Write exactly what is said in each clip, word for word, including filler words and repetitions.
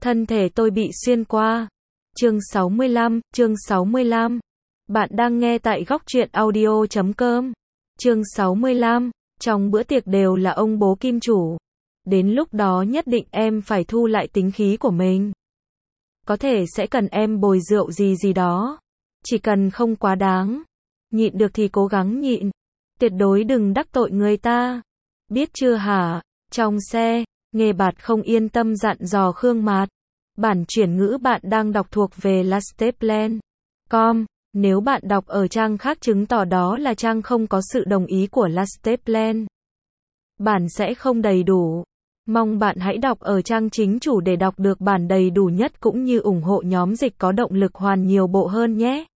Thân thể tôi bị xuyên qua. Chương sáu mươi lăm, chương sáu mươi lăm. Bạn đang nghe tại góc truyện audio chấm com. Chương sáu mươi lăm, trong bữa tiệc đều là ông bố kim chủ. Đến lúc đó nhất định em phải thu lại tính khí của mình. Có thể sẽ cần em bồi rượu gì gì đó. Chỉ cần không quá đáng. Nhịn được thì cố gắng nhịn. Tuyệt đối đừng đắc tội người ta. Biết chưa hả? Trong xe, Nghê Bạt không yên tâm dặn dò Khương Mạt. Bản chuyển ngữ bạn đang đọc thuộc về lasteplan chấm com. Nếu bạn đọc ở trang khác chứng tỏ đó là trang không có sự đồng ý của Lasteplan. Bản sẽ không đầy đủ. Mong bạn hãy đọc ở trang chính chủ để đọc được bản đầy đủ nhất cũng như ủng hộ nhóm dịch có động lực hoàn nhiều bộ hơn nhé.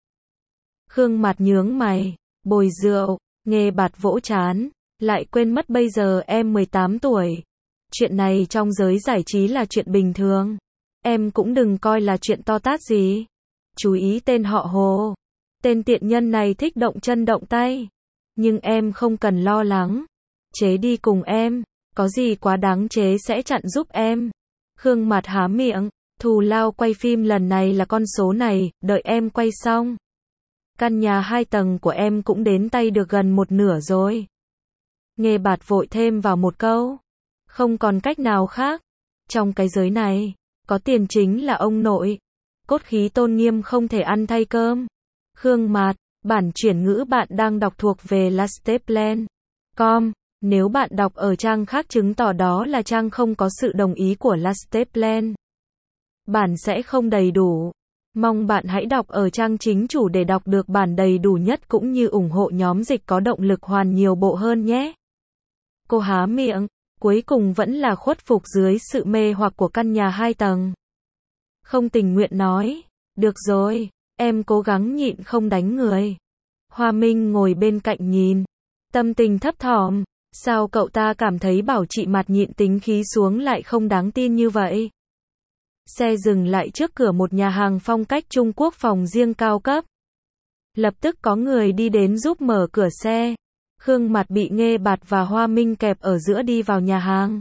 Khương Mạt nhướng mày. Bồi rượu. Nghê Bạt vỗ trán. Lại quên mất bây giờ em mười tám tuổi. Chuyện này trong giới giải trí là chuyện bình thường. Em cũng đừng coi là chuyện to tát gì. Chú ý tên họ Hồ. Tên tiện nhân này thích động chân động tay. Nhưng em không cần lo lắng. Chế đi cùng em. Có gì quá đáng chế sẽ chặn giúp em. Khương Mạt há miệng. Thù lao quay phim lần này là con số này. Đợi em quay xong. Căn nhà hai tầng của em cũng đến tay được gần một nửa rồi. Nghê Bạt vội thêm vào một câu. Không còn cách nào khác. Trong cái giới này, có tiền chính là ông nội. Cốt khí tôn nghiêm không thể ăn thay cơm. Khương Mạt, bản chuyển ngữ bạn đang đọc thuộc về lasteplan chấm com. Nếu bạn đọc ở trang khác chứng tỏ đó là trang không có sự đồng ý của Lasteplan. Bản sẽ không đầy đủ. Mong bạn hãy đọc ở trang chính chủ để đọc được bản đầy đủ nhất cũng như ủng hộ nhóm dịch có động lực hoàn nhiều bộ hơn nhé. Cô há miệng, cuối cùng vẫn là khuất phục dưới sự mê hoặc của căn nhà hai tầng. Không tình nguyện nói, được rồi, em cố gắng nhịn không đánh người. Hoa Minh ngồi bên cạnh nhìn, tâm tình thấp thỏm, sao cậu ta cảm thấy bảo chị Mạt nhịn tính khí xuống lại không đáng tin như vậy. Xe dừng lại trước cửa một nhà hàng phong cách Trung Quốc phòng riêng cao cấp. Lập tức có người đi đến giúp mở cửa xe. Khương Mạt bị Nghê Bạt và Hoa Minh kẹp ở giữa đi vào nhà hàng.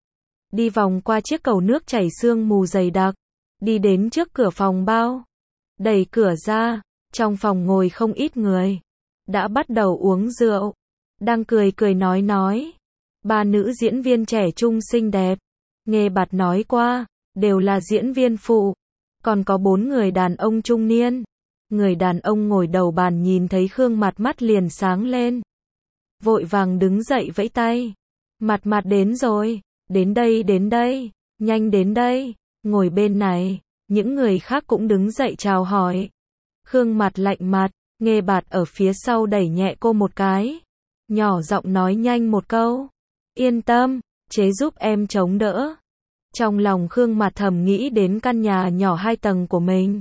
Đi vòng qua chiếc cầu nước chảy sương mù dày đặc. Đi đến trước cửa phòng bao. Đẩy cửa ra. Trong phòng ngồi không ít người. Đã bắt đầu uống rượu. Đang cười cười nói nói. Ba nữ diễn viên trẻ trung xinh đẹp. Nghê Bạt nói qua. Đều là diễn viên phụ. Còn có bốn người đàn ông trung niên. Người đàn ông ngồi đầu bàn nhìn thấy Khương Mạt mắt liền sáng lên. Vội vàng đứng dậy vẫy tay. Mạt Mạt đến rồi. Đến đây đến đây. Nhanh đến đây. Ngồi bên này. Những người khác cũng đứng dậy chào hỏi. Khương Mạt lạnh mặt. Nghê Bạt ở phía sau đẩy nhẹ cô một cái. Nhỏ giọng nói nhanh một câu. Yên tâm. Chế giúp em chống đỡ. Trong lòng Khương Mạt thầm nghĩ đến căn nhà nhỏ hai tầng của mình.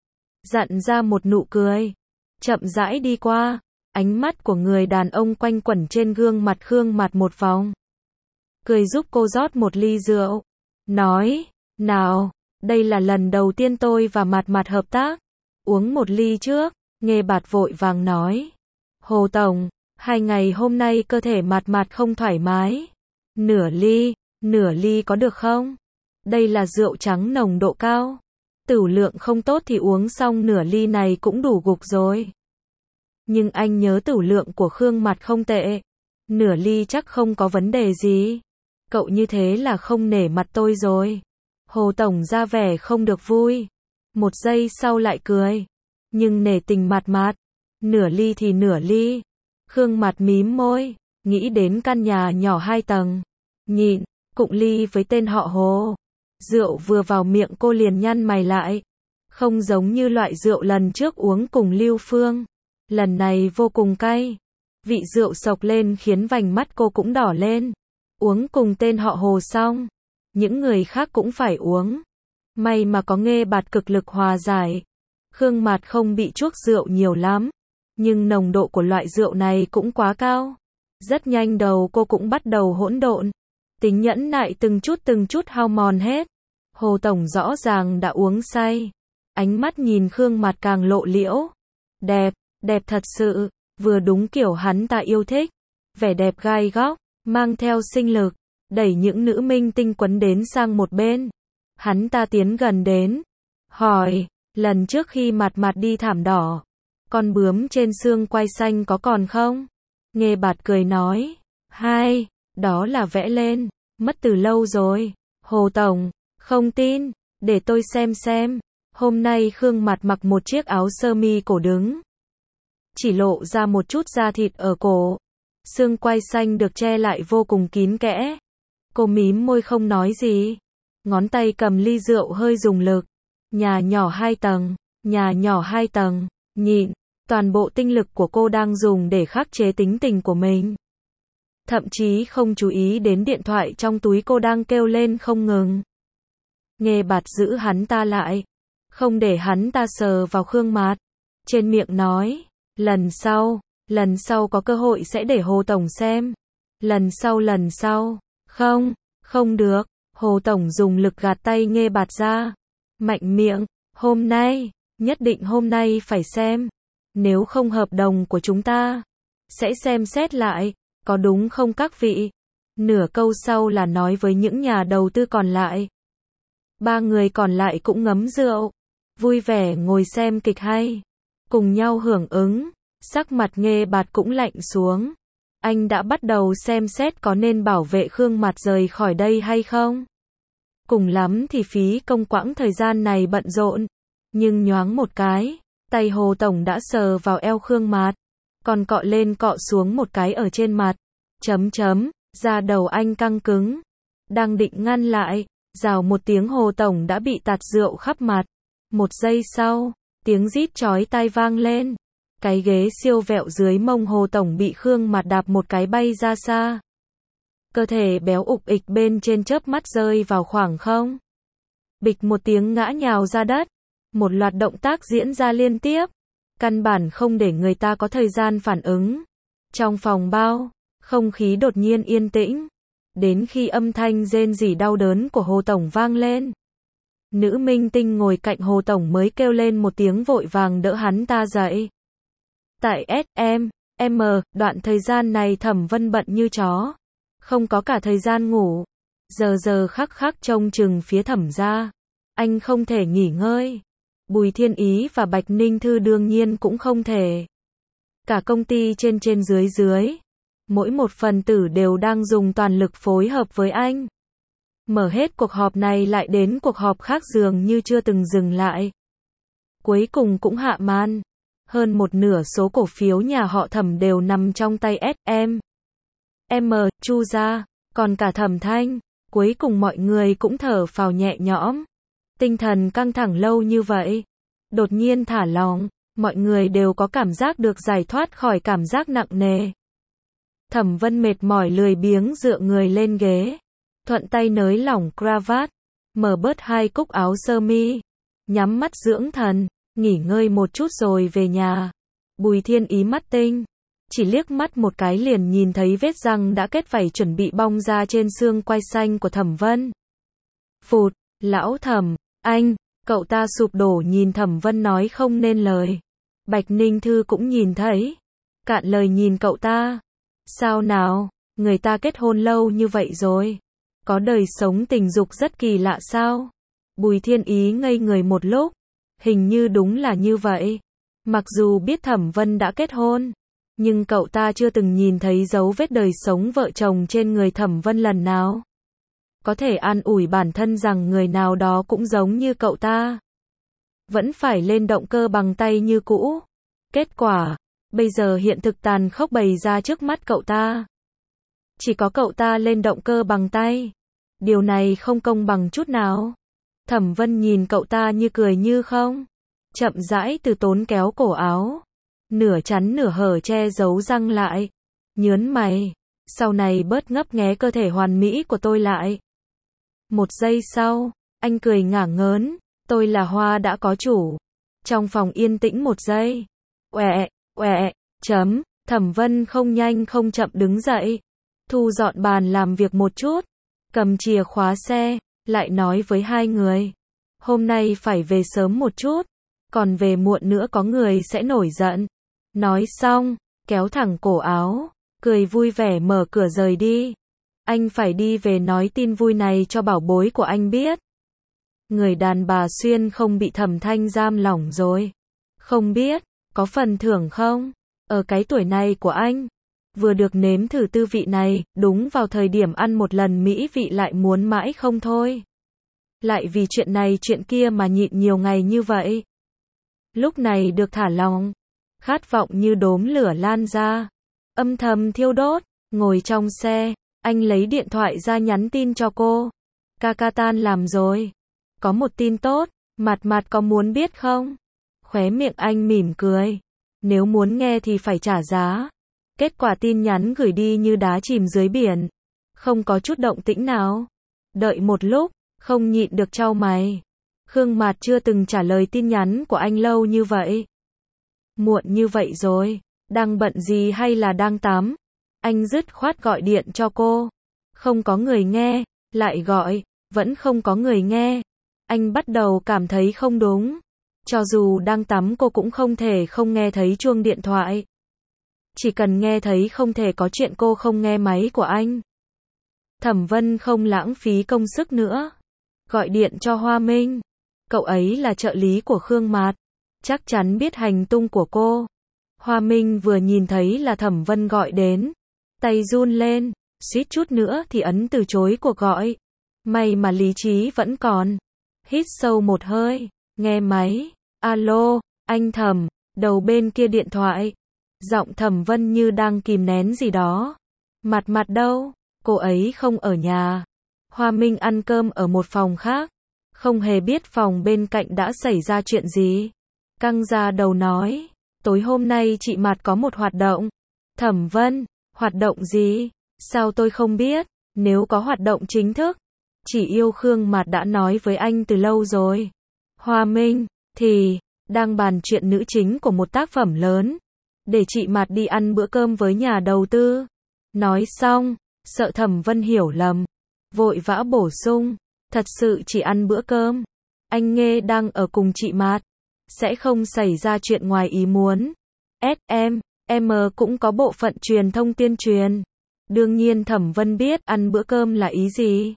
Dặn ra một nụ cười. Chậm rãi đi qua. Ánh mắt của người đàn ông quanh quẩn trên gương mặt Khương Mạt một vòng. Cười giúp cô rót một ly rượu. Nói, nào, đây là lần đầu tiên tôi và Mạt Mạt hợp tác. Uống một ly trước. Nghê Bạt vội vàng nói. Hồ Tổng, hai ngày hôm nay cơ thể Mạt Mạt không thoải mái. Nửa ly, nửa ly có được không? Đây là rượu trắng nồng độ cao. Tửu lượng không tốt thì uống xong nửa ly này cũng đủ gục rồi. Nhưng anh nhớ tửu lượng của Khương Mạt không tệ. Nửa ly chắc không có vấn đề gì. Cậu như thế là không nể mặt tôi rồi. Hồ Tổng ra vẻ không được vui. Một giây sau lại cười. Nhưng nể tình Mạt Mạt. Nửa ly thì nửa ly. Khương Mạt mím môi. Nghĩ đến căn nhà nhỏ hai tầng. Nhịn, cụng ly với tên họ Hồ. Rượu vừa vào miệng cô liền nhăn mày lại. Không giống như loại rượu lần trước uống cùng Lưu Phương. Lần này vô cùng cay. Vị rượu sộc lên khiến vành mắt cô cũng đỏ lên. Uống cùng tên họ Hồ xong. Những người khác cũng phải uống. May mà có Nghê Bạt cực lực hòa giải. Khương Mạt không bị chuốc rượu nhiều lắm. Nhưng nồng độ của loại rượu này cũng quá cao. Rất nhanh đầu cô cũng bắt đầu hỗn độn. Tính nhẫn nại từng chút từng chút hao mòn hết. Hồ Tổng rõ ràng đã uống say. Ánh mắt nhìn Khương Mạt càng lộ liễu. Đẹp, đẹp thật sự. Vừa đúng kiểu hắn ta yêu thích. Vẻ đẹp gai góc, mang theo sinh lực. Đẩy những nữ minh tinh quấn đến sang một bên. Hắn ta tiến gần đến, hỏi, lần trước khi Mạt Mạt đi thảm đỏ, con bướm trên xương quai xanh có còn không? Nghê Bạt cười nói, hai, đó là vẽ lên, mất từ lâu rồi. Hồ Tổng, không tin, để tôi xem xem. Hôm nay Khương Mạt mặc một chiếc áo sơ mi cổ đứng, chỉ lộ ra một chút da thịt ở cổ. Xương quai xanh được che lại vô cùng kín kẽ. Cô mím môi không nói gì. Ngón tay cầm ly rượu hơi dùng lực. Nhà nhỏ hai tầng, nhà nhỏ hai tầng, nhịn. Toàn bộ tinh lực của cô đang dùng để khắc chế tính tình của mình. Thậm chí không chú ý đến điện thoại trong túi cô đang kêu lên không ngừng. Nghê Bạt giữ hắn ta lại, không để hắn ta sờ vào Khương Mạt. Trên miệng nói, lần sau, lần sau có cơ hội sẽ để Hồ Tổng xem. Lần sau lần sau, không, không được. Hồ Tổng dùng lực gạt tay Nghê Bạt ra. Mạnh miệng, hôm nay, nhất định hôm nay phải xem. Nếu không hợp đồng của chúng ta sẽ xem xét lại, có đúng không các vị? Nửa câu sau là nói với những nhà đầu tư còn lại. Ba người còn lại cũng ngấm rượu, vui vẻ ngồi xem kịch hay, cùng nhau hưởng ứng. Sắc mặt Nghê Bạt cũng lạnh xuống. Anh đã bắt đầu xem xét có nên bảo vệ Khương Mạt rời khỏi đây hay không? Cùng lắm thì phí công quãng thời gian này bận rộn. Nhưng nhoáng một cái, tay Hồ Tổng đã sờ vào eo Khương Mạt, còn cọ lên cọ xuống một cái ở trên mặt. Chấm chấm, da đầu anh căng cứng. Đang định ngăn lại, rào một tiếng Hồ Tổng đã bị tạt rượu khắp mặt. Một giây sau, tiếng rít chói tai vang lên. Cái ghế siêu vẹo dưới mông Hồ Tổng bị Khương Mạt đạp một cái bay ra xa. Cơ thể béo ục ịch bên trên chớp mắt rơi vào khoảng không. Bịch một tiếng ngã nhào ra đất. Một loạt động tác diễn ra liên tiếp. Căn bản không để người ta có thời gian phản ứng. Trong phòng bao, không khí đột nhiên yên tĩnh. Đến khi âm thanh rên rỉ đau đớn của Hồ Tổng vang lên. Nữ minh tinh ngồi cạnh Hồ Tổng mới kêu lên một tiếng vội vàng đỡ hắn ta dậy. Tại ét em, em, đoạn thời gian này Thẩm Vân bận như chó. Không có cả thời gian ngủ. Giờ giờ khắc khắc trông chừng phía Thẩm gia. Anh không thể nghỉ ngơi. Bùi Thiên Ý và Bạch Ninh Thư đương nhiên cũng không thể. Cả công ty trên trên dưới dưới. Mỗi một phần tử đều đang dùng toàn lực phối hợp với anh. Mở hết cuộc họp này lại đến cuộc họp khác dường như chưa từng dừng lại. Cuối cùng cũng hạ màn. Hơn một nửa số cổ phiếu nhà họ Thẩm đều nằm trong tay ét em. em, Chu gia, còn cả Thẩm Thanh. Cuối cùng mọi người cũng thở phào nhẹ nhõm. Tinh thần căng thẳng lâu như vậy. Đột nhiên thả lỏng, mọi người đều có cảm giác được giải thoát khỏi cảm giác nặng nề. Thẩm Vân mệt mỏi lười biếng dựa người lên ghế. Thuận tay nới lỏng cravat. Mở bớt hai cúc áo sơ mi. Nhắm mắt dưỡng thần. Nghỉ ngơi một chút rồi về nhà. Bùi Thiên Ý mắt tinh. Chỉ liếc mắt một cái liền nhìn thấy vết răng đã kết vảy chuẩn bị bong ra trên xương quai xanh của Thẩm Vân. Phụt, lão Thẩm, anh, cậu ta sụp đổ nhìn Thẩm Vân nói không nên lời. Bạch Ninh Thư cũng nhìn thấy. Cạn lời nhìn cậu ta. Sao nào, người ta kết hôn lâu như vậy rồi. Có đời sống tình dục rất kỳ lạ sao? Bùi Thiên Ý ngây người một lúc. Hình như đúng là như vậy. Mặc dù biết Thẩm Vân đã kết hôn, nhưng cậu ta chưa từng nhìn thấy dấu vết đời sống vợ chồng trên người Thẩm Vân lần nào. Có thể an ủi bản thân rằng người nào đó cũng giống như cậu ta. Vẫn phải lên động cơ bằng tay như cũ. Kết quả, bây giờ hiện thực tàn khốc bày ra trước mắt cậu ta. Chỉ có cậu ta lên động cơ bằng tay. Điều này không công bằng chút nào. Thẩm Vân nhìn cậu ta như cười như không. Chậm rãi từ tốn kéo cổ áo. Nửa chắn nửa hở che giấu răng lại. Nhớn mày. Sau này bớt ngấp nghé cơ thể hoàn mỹ của tôi lại. Một giây sau, anh cười ngả ngớn. Tôi là hoa đã có chủ. Trong phòng yên tĩnh một giây. Quẹ, quẹ, chấm. Thẩm Vân không nhanh không chậm đứng dậy. Thu dọn bàn làm việc một chút. Cầm chìa khóa xe. Lại nói với hai người. Hôm nay phải về sớm một chút. Còn về muộn nữa có người sẽ nổi giận. Nói xong, kéo thẳng cổ áo. Cười vui vẻ mở cửa rời đi. Anh phải đi về nói tin vui này cho bảo bối của anh biết. Người đàn bà Xuyên không bị Thẩm Thanh giam lỏng rồi. Không biết, có phần thưởng không? Ở cái tuổi này của anh, vừa được nếm thử tư vị này, đúng vào thời điểm ăn một lần mỹ vị lại muốn mãi không thôi. Lại vì chuyện này chuyện kia mà nhịn nhiều ngày như vậy. Lúc này được thả lỏng, khát vọng như đốm lửa lan ra, âm thầm thiêu đốt, ngồi trong xe, anh lấy điện thoại ra nhắn tin cho cô. Ca ca tan làm rồi. Có một tin tốt, Mạt Mạt có muốn biết không? Khóe miệng anh mỉm cười. Nếu muốn nghe thì phải trả giá. Kết quả tin nhắn gửi đi như đá chìm dưới biển. Không có chút động tĩnh nào. Đợi một lúc, không nhịn được chau mày. Khương Mạt chưa từng trả lời tin nhắn của anh lâu như vậy. Muộn như vậy rồi, đang bận gì hay là đang tắm? Anh dứt khoát gọi điện cho cô. Không có người nghe, lại gọi, vẫn không có người nghe. Anh bắt đầu cảm thấy không đúng. Cho dù đang tắm cô cũng không thể không nghe thấy chuông điện thoại. Chỉ cần nghe thấy không thể có chuyện cô không nghe máy của anh. Thẩm Vân không lãng phí công sức nữa. Gọi điện cho Hoa Minh. Cậu ấy là trợ lý của Khương Mạt. Chắc chắn biết hành tung của cô. Hoa Minh vừa nhìn thấy là Thẩm Vân gọi đến. Tay run lên, suýt chút nữa thì ấn từ chối cuộc gọi. May mà lý trí vẫn còn. Hít sâu một hơi, nghe máy. Alo, anh Thẩm, đầu bên kia điện thoại. Giọng Thẩm Vân như đang kìm nén gì đó. Mạt Mạt đâu? Cô ấy không ở nhà. Hoa Minh ăn cơm ở một phòng khác. Không hề biết phòng bên cạnh đã xảy ra chuyện gì. Căng ra đầu nói. Tối hôm nay chị Mạt có một hoạt động. Thẩm Vân, hoạt động gì? Sao tôi không biết? Nếu có hoạt động chính thức, Chỉ Yêu Khương Mạt đã nói với anh từ lâu rồi. Hoa Minh, thì, đang bàn chuyện nữ chính của một tác phẩm lớn. Để chị Mạt đi ăn bữa cơm với nhà đầu tư. Nói xong, sợ Thẩm Vân hiểu lầm. Vội vã bổ sung. Thật sự chỉ ăn bữa cơm. Anh Nghê đang ở cùng chị Mạt. Sẽ không xảy ra chuyện ngoài ý muốn. ét em, em cũng có bộ phận truyền thông tuyên truyền. Đương nhiên Thẩm Vân biết ăn bữa cơm là ý gì.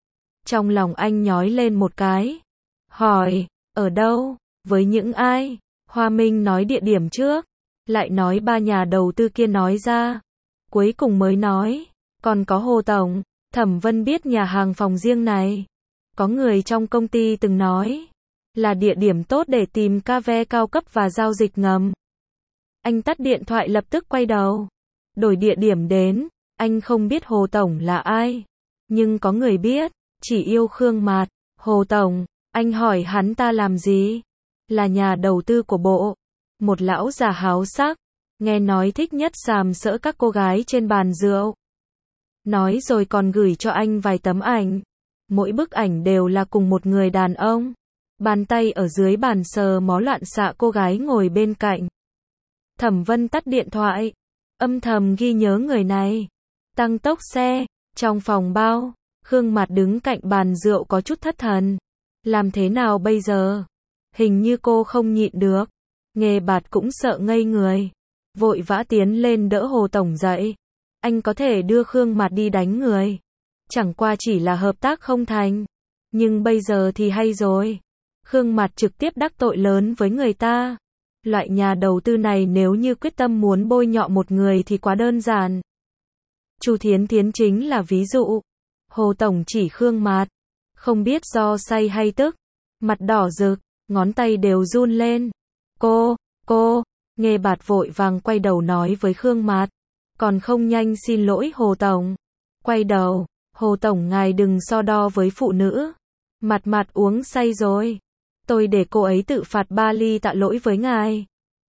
Trong lòng anh nhói lên một cái. Hỏi, ở đâu? Với những ai? Hoa Minh nói địa điểm trước. Lại nói ba nhà đầu tư kia nói ra. Cuối cùng mới nói. Còn có Hồ Tổng. Thẩm Vân biết nhà hàng phòng riêng này. Có người trong công ty từng nói. Là địa điểm tốt để tìm ca ve cao cấp và giao dịch ngầm. Anh tắt điện thoại lập tức quay đầu. Đổi địa điểm đến. Anh không biết Hồ Tổng là ai. Nhưng có người biết. Chỉ Yêu Khương Mạt. Hồ Tổng. Anh hỏi hắn ta làm gì? Là nhà đầu tư của bộ. Một lão già háo sắc. Nghe nói thích nhất sàm sỡ các cô gái trên bàn rượu. Nói rồi còn gửi cho anh vài tấm ảnh. Mỗi bức ảnh đều là cùng một người đàn ông. Bàn tay ở dưới bàn sờ mó loạn xạ cô gái ngồi bên cạnh. Thẩm Vân tắt điện thoại. Âm thầm ghi nhớ người này. Tăng tốc xe. Trong phòng bao. Khương Mạt đứng cạnh bàn rượu có chút thất thần. Làm thế nào bây giờ? Hình như cô không nhịn được. Nghề Bạt cũng sợ ngây người. Vội vã tiến lên đỡ Hồ Tổng dậy. Anh có thể đưa Khương Mạt đi đánh người. Chẳng qua chỉ là hợp tác không thành. Nhưng bây giờ thì hay rồi. Khương Mạt trực tiếp đắc tội lớn với người ta. Loại nhà đầu tư này nếu như quyết tâm muốn bôi nhọ một người thì quá đơn giản. Chu Thiến Thiến chính là ví dụ. Hồ Tổng chỉ Khương Mạt. Không biết do say hay tức. Mặt đỏ rực, ngón tay đều run lên. Cô, cô, Nghê Bạt vội vàng quay đầu nói với Khương Mạt. Còn không nhanh xin lỗi Hồ Tổng. Quay đầu, Hồ Tổng ngài đừng so đo với phụ nữ. Mạt Mạt uống say rồi. Tôi để cô ấy tự phạt ba ly tạ lỗi với ngài.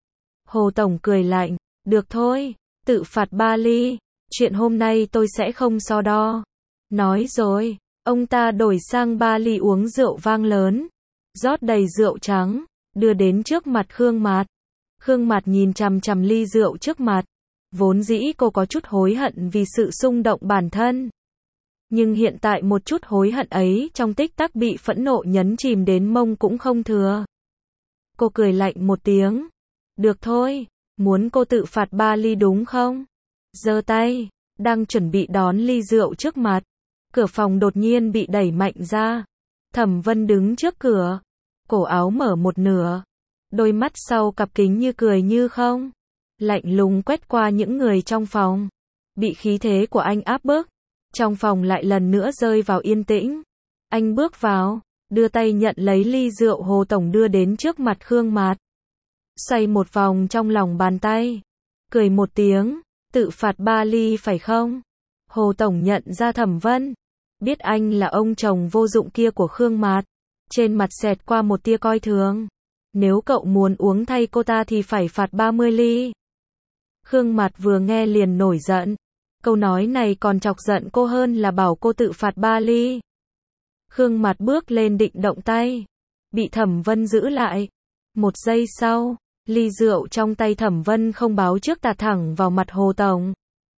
Hồ Tổng cười lạnh. Được thôi, tự phạt ba ly. Chuyện hôm nay tôi sẽ không so đo. Nói rồi, ông ta đổi sang ba ly uống rượu vang lớn. Rót đầy rượu trắng, đưa đến trước mặt Khương Mạt. Khương Mạt nhìn chằm chằm ly rượu trước mặt. Vốn dĩ cô có chút hối hận vì sự xung động bản thân. Nhưng hiện tại một chút hối hận ấy trong tích tắc bị phẫn nộ nhấn chìm đến mông cũng không thừa. Cô cười lạnh một tiếng. Được thôi, muốn cô tự phạt ba ly đúng không? Giơ tay, đang chuẩn bị đón ly rượu trước mặt. Cửa phòng đột nhiên bị đẩy mạnh ra. Thẩm Vân đứng trước cửa, cổ áo mở một nửa, đôi mắt sau cặp kính như cười như không, lạnh lùng quét qua những người trong phòng, bị khí thế của anh áp bức, trong phòng lại lần nữa rơi vào yên tĩnh. Anh bước vào, đưa tay nhận lấy ly rượu Hồ Tổng đưa đến trước mặt Khương Mạt, xoay một vòng trong lòng bàn tay, cười một tiếng, tự phạt ba ly phải không? Hồ Tổng nhận ra Thẩm Vân, biết anh là ông chồng vô dụng kia của Khương Mạt, trên mặt xẹt qua một tia coi thường. Nếu cậu muốn uống thay cô ta thì phải phạt ba mươi ly. Khương Mạt vừa nghe liền nổi giận, câu nói này còn chọc giận cô hơn là bảo cô tự phạt ba ly. Khương Mạt bước lên định động tay, bị Thẩm Vân giữ lại. Một giây sau, ly rượu trong tay Thẩm Vân không báo trước tạt thẳng vào mặt Hồ Tổng.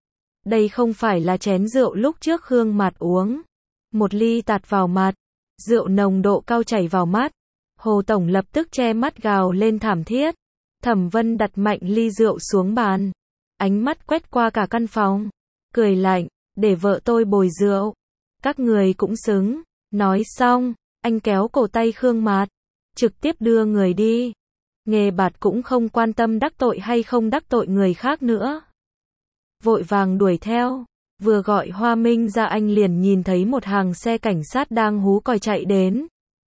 Đây không phải là chén rượu lúc trước Khương Mạt uống. Một ly tạt vào mặt, rượu nồng độ cao chảy vào mắt. Hồ Tổng lập tức che mắt gào lên thảm thiết. Thẩm Vân đặt mạnh ly rượu xuống bàn, ánh mắt quét qua cả căn phòng, cười lạnh, để vợ tôi bồi rượu, các người cũng xứng. Nói xong, anh kéo cổ tay Khương Mạt, trực tiếp đưa người đi. Nghề bạt cũng không quan tâm đắc tội hay không đắc tội người khác nữa. Vội vàng đuổi theo, vừa gọi Hoa Minh ra anh liền nhìn thấy một hàng xe cảnh sát đang hú còi chạy đến.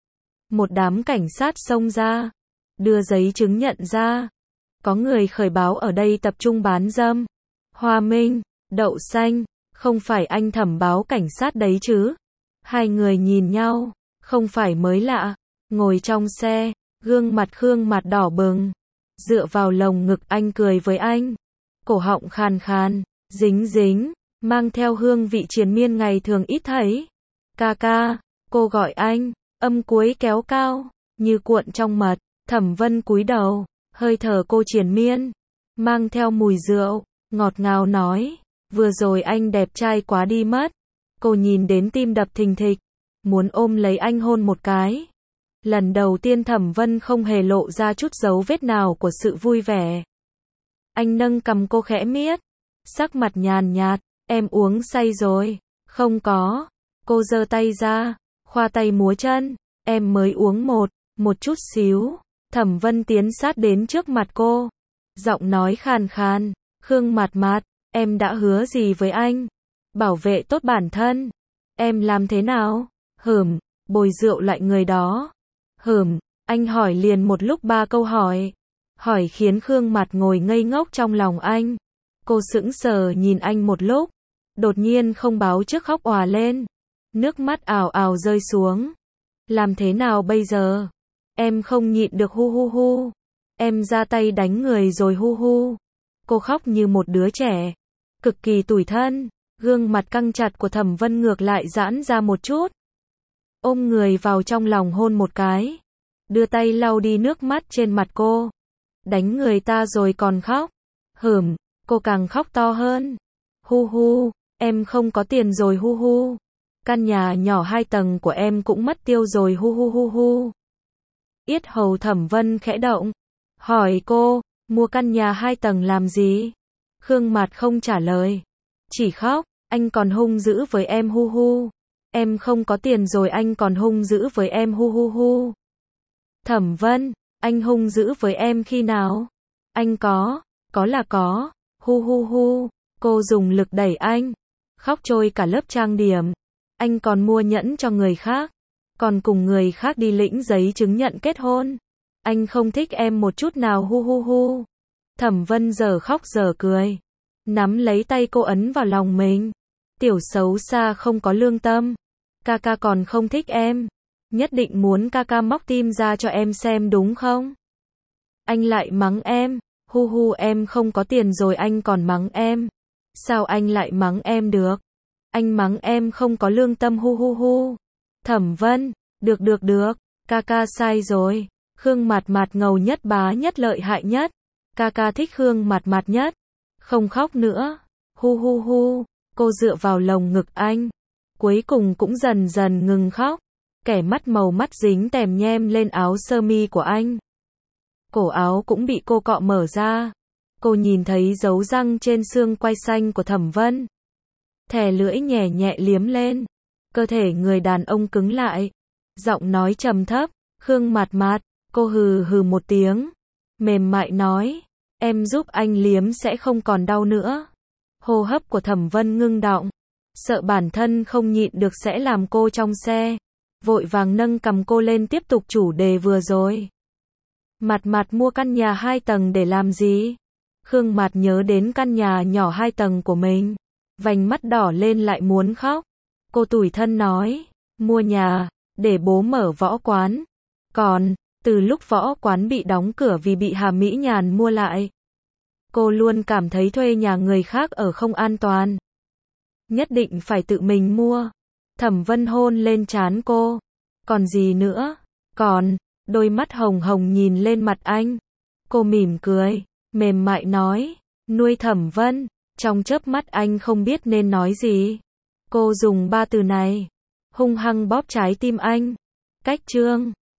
Một đám cảnh sát xông ra, đưa giấy chứng nhận ra. Có người khởi báo ở đây tập trung bán dâm. Hoa Minh, đậu xanh, không phải anh Thẩm báo cảnh sát đấy chứ? Hai người nhìn nhau, không phải mới lạ, ngồi trong xe, gương mặt Khương Mạt đỏ bừng, dựa vào lồng ngực anh cười với anh, cổ họng khàn khàn, dính dính, mang theo hương vị triền miên ngày thường ít thấy. Ca ca, cô gọi anh, âm cuối kéo cao, như cuộn trong mật. Thẩm Vân cúi đầu, hơi thở cô triền miên, mang theo mùi rượu, ngọt ngào nói, vừa rồi anh đẹp trai quá đi mất. Cô nhìn đến tim đập thình thịch, muốn ôm lấy anh hôn một cái. Lần đầu tiên Thẩm Vân không hề lộ ra chút dấu vết nào của sự vui vẻ. Anh nâng cầm cô khẽ miết, sắc mặt nhàn nhạt, em uống say rồi. Không có. Cô giơ tay ra, khoa tay múa chân, em mới uống một, một chút xíu. Thẩm Vân tiến sát đến trước mặt cô, giọng nói khàn khàn, Khương Mạt Mạt, em đã hứa gì với anh? Bảo vệ tốt bản thân. Em làm thế nào? Hửm, bồi rượu lại người đó. Hửm, anh hỏi liền một lúc ba câu hỏi. Hỏi khiến Khương Mạt ngồi ngây ngốc trong lòng anh. Cô sững sờ nhìn anh một lúc, đột nhiên không báo trước khóc òa lên. Nước mắt ào ào rơi xuống. Làm thế nào bây giờ? Em không nhịn được hu hu hu. Em ra tay đánh người rồi hu hu. Cô khóc như một đứa trẻ, cực kỳ tủi thân. Gương mặt căng chặt của Thẩm Vân ngược lại giãn ra một chút. Ôm người vào trong lòng hôn một cái, đưa tay lau đi nước mắt trên mặt cô. Đánh người ta rồi còn khóc. Hửm, cô càng khóc to hơn. Hu hu, em không có tiền rồi hu hu. Căn nhà nhỏ hai tầng của em cũng mất tiêu rồi hu hu hu hu. Yết hầu Thẩm Vân khẽ động, hỏi cô, mua căn nhà hai tầng làm gì? Khương Mạt không trả lời, chỉ khóc. Anh còn hung dữ với em hu hu. Em không có tiền rồi anh còn hung dữ với em hu hu hu. Thẩm Vân, anh hung dữ với em khi nào? Anh có, có là có, hu hu hu. Cô dùng lực đẩy anh, khóc trôi cả lớp trang điểm. Anh còn mua nhẫn cho người khác, còn cùng người khác đi lĩnh giấy chứng nhận kết hôn. Anh không thích em một chút nào hu hu hu. Thẩm Vân giờ khóc giờ cười, nắm lấy tay cô ấn vào lòng mình. Tiểu xấu xa không có lương tâm. Ca ca còn không thích em. Nhất định muốn ca ca móc tim ra cho em xem đúng không? Anh lại mắng em. Hu hu em không có tiền rồi anh còn mắng em. Sao anh lại mắng em được? Anh mắng em không có lương tâm hu hu hu. Thẩm Vân, được được được, ca ca sai rồi. Khương Mạt Mạt ngầu nhất bá nhất lợi hại nhất. Ca ca thích Khương Mạt Mạt nhất. Không khóc nữa. Hu hu hu. Cô dựa vào lồng ngực anh, cuối cùng cũng dần dần ngừng khóc. Kẻ mắt màu mắt dính tèm nhem lên áo sơ mi của anh. Cổ áo cũng bị cô cọ mở ra. Cô nhìn thấy dấu răng trên xương quai xanh của Thẩm Vân. Thè lưỡi nhẹ nhẹ liếm lên. Cơ thể người đàn ông cứng lại. Giọng nói trầm thấp, Khương Mạt Mạt, cô hừ hừ một tiếng, mềm mại nói, em giúp anh liếm sẽ không còn đau nữa. Hô hấp của Thẩm Vân ngưng đọng, sợ bản thân không nhịn được sẽ làm cô trong xe, vội vàng nâng cầm cô lên tiếp tục chủ đề vừa rồi. Mạt Mạt mua căn nhà hai tầng để làm gì? Khương Mạt nhớ đến căn nhà nhỏ hai tầng của mình, vành mắt đỏ lên lại muốn khóc. Cô tủi thân nói, mua nhà, để bố mở võ quán. Còn, từ lúc võ quán bị đóng cửa vì bị Hà Mỹ Nhàn mua lại, cô luôn cảm thấy thuê nhà người khác ở không an toàn. Nhất định phải tự mình mua. Thẩm Vân hôn lên trán cô. Còn gì nữa? Còn, đôi mắt hồng hồng nhìn lên mặt anh. Cô mỉm cười, mềm mại nói, nuôi Thẩm Vân. Trong chớp mắt anh không biết nên nói gì. Cô dùng ba từ này, hung hăng bóp trái tim anh. Cách chương